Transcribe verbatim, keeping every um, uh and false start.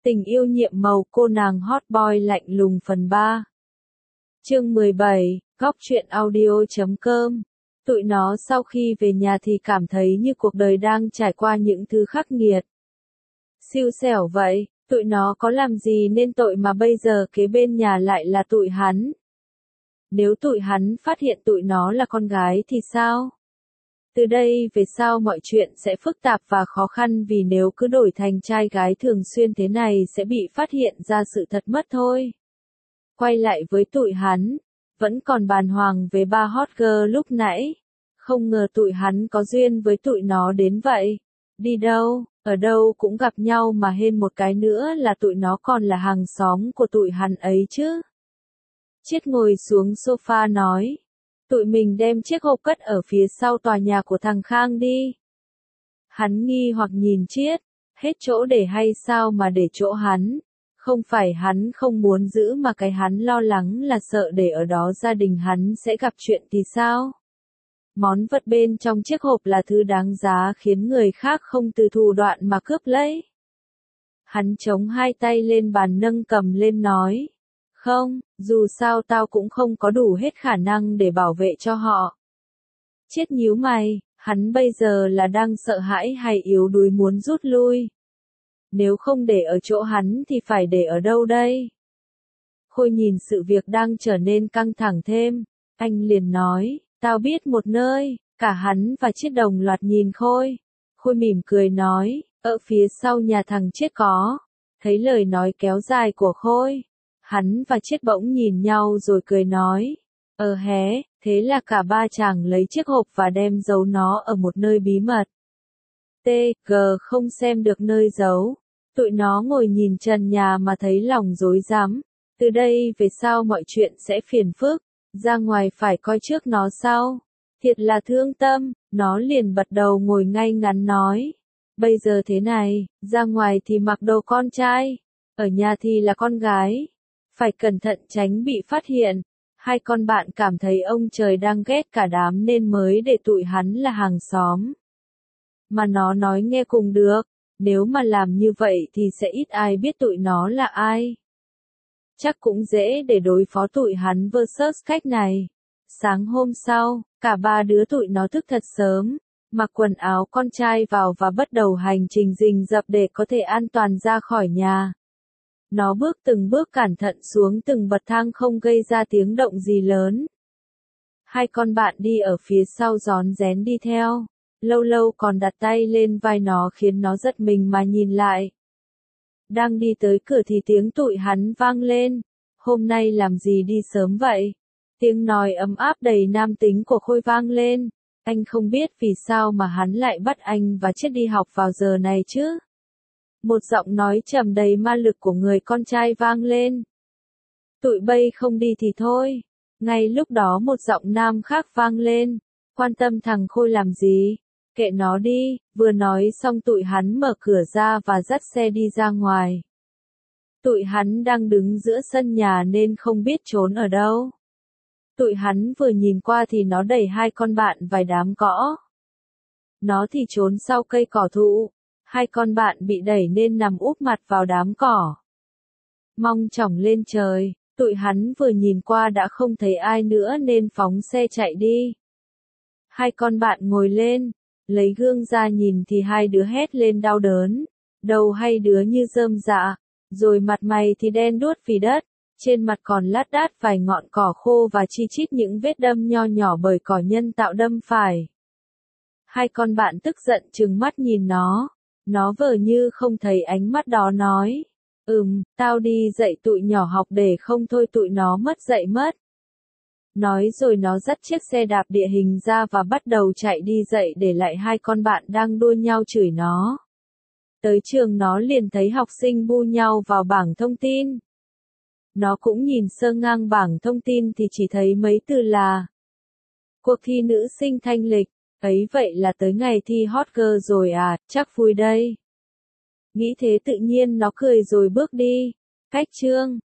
Tình yêu nhiệm màu cô nàng hot boy lạnh lùng phần ba. Chương mười bảy, góc truyện audio chấm com. Tụi nó sau khi về nhà thì cảm thấy như cuộc đời đang trải qua những thứ khắc nghiệt. Xui xẻo vậy, tụi nó có làm gì nên tội mà bây giờ kế bên nhà lại là tụi hắn. Nếu tụi hắn phát hiện tụi nó là con gái thì sao? Từ đây về sau mọi chuyện sẽ phức tạp và khó khăn vì nếu cứ đổi thành trai gái thường xuyên thế này sẽ bị phát hiện ra sự thật mất thôi. Quay lại với tụi hắn, vẫn còn bàng hoàng về ba hot girl lúc nãy. Không ngờ tụi hắn có duyên với tụi nó đến vậy. Đi đâu, ở đâu cũng gặp nhau mà hên một cái nữa là tụi nó còn là hàng xóm của tụi hắn ấy chứ. Chiết ngồi xuống sofa nói. Tụi mình đem chiếc hộp cất ở phía sau tòa nhà của thằng Khang đi. Hắn nghi hoặc nhìn Chiết, hết chỗ để hay sao mà để chỗ hắn. Không phải hắn không muốn giữ mà cái hắn lo lắng là sợ để ở đó gia đình hắn sẽ gặp chuyện thì sao? Món vật bên trong chiếc hộp là thứ đáng giá khiến người khác không từ thủ đoạn mà cướp lấy. Hắn chống hai tay lên bàn nâng cầm lên nói. Không, dù sao tao cũng không có đủ hết khả năng để bảo vệ cho họ. Chiết nhíu mày, hắn bây giờ là đang sợ hãi hay yếu đuối muốn rút lui? Nếu không để ở chỗ hắn thì phải để ở đâu đây? Khôi nhìn sự việc đang trở nên căng thẳng thêm, anh liền nói, tao biết một nơi. Cả hắn và Chiết đồng loạt nhìn Khôi. Khôi mỉm cười nói, ở phía sau nhà thằng Chiết có. Thấy lời nói kéo dài của Khôi, hắn và Chiết bỗng nhìn nhau rồi cười nói, ờ hé, thế là cả ba chàng lấy chiếc hộp và đem giấu nó ở một nơi bí mật. T G không xem được nơi giấu. Tụi nó ngồi nhìn trần nhà mà thấy lòng rối rắm. Từ đây về sau mọi chuyện sẽ phiền phức. Ra ngoài phải coi trước nó sau. Thiệt là thương tâm. Nó liền bật đầu ngồi ngay ngắn nói. Bây giờ thế này, ra ngoài thì mặc đồ con trai. Ở nhà thì là con gái. Phải cẩn thận tránh bị phát hiện. Hai con bạn cảm thấy ông trời đang ghét cả đám nên mới để tụi hắn là hàng xóm. Mà nó nói nghe cùng được. Nếu mà làm như vậy thì sẽ ít ai biết tụi nó là ai. Chắc cũng dễ để đối phó tụi hắn versus cách này. Sáng hôm sau, cả ba đứa tụi nó thức thật sớm, mặc quần áo con trai vào và bắt đầu hành trình rình rập để có thể an toàn ra khỏi nhà. Nó bước từng bước cẩn thận xuống từng bậc thang không gây ra tiếng động gì lớn. Hai con bạn đi ở phía sau rón rén đi theo. Lâu lâu còn đặt tay lên vai nó khiến nó giật mình mà nhìn lại. Đang đi tới cửa thì tiếng tụi hắn vang lên. Hôm nay làm gì đi sớm vậy? Tiếng nói ấm áp đầy nam tính của Khôi vang lên. Anh không biết vì sao mà hắn lại bắt anh và Chiết đi học vào giờ này chứ? Một giọng nói trầm đầy ma lực của người con trai vang lên. Tụi bay không đi thì thôi. Ngay lúc đó một giọng nam khác vang lên. Quan tâm thằng Khôi làm gì? Kệ nó đi, vừa nói xong tụi hắn mở cửa ra và dắt xe đi ra ngoài. Tụi hắn đang đứng giữa sân nhà nên không biết trốn ở đâu. Tụi hắn vừa nhìn qua thì nó đẩy hai con bạn vài đám cỏ. Nó thì trốn sau cây cỏ thụ. Hai con bạn bị đẩy nên nằm úp mặt vào đám cỏ. Mong chỏng lên trời, tụi hắn vừa nhìn qua đã không thấy ai nữa nên phóng xe chạy đi. Hai con bạn ngồi lên. Lấy gương ra nhìn thì hai đứa hét lên đau đớn. Đầu hai đứa như rơm rạ. Rồi mặt mày thì đen đuốt vì đất. Trên mặt còn lát đát vài ngọn cỏ khô và chi chít những vết đâm nho nhỏ bởi cỏ nhân tạo đâm phải. Hai con bạn tức giận trừng mắt nhìn nó. Nó vờ như không thấy ánh mắt đó nói. Ừm, tao đi dạy tụi nhỏ học để không thôi tụi nó mất dạy mất. Nói rồi nó dắt chiếc xe đạp địa hình ra và bắt đầu chạy đi dạy để lại hai con bạn đang đua nhau chửi nó. Tới trường nó liền thấy học sinh bu nhau vào bảng thông tin. Nó cũng nhìn sơ ngang bảng thông tin thì chỉ thấy mấy từ là cuộc thi nữ sinh thanh lịch, ấy vậy là tới ngày thi hot girl rồi à, chắc vui đây. Nghĩ thế tự nhiên nó cười rồi bước đi. Cách chương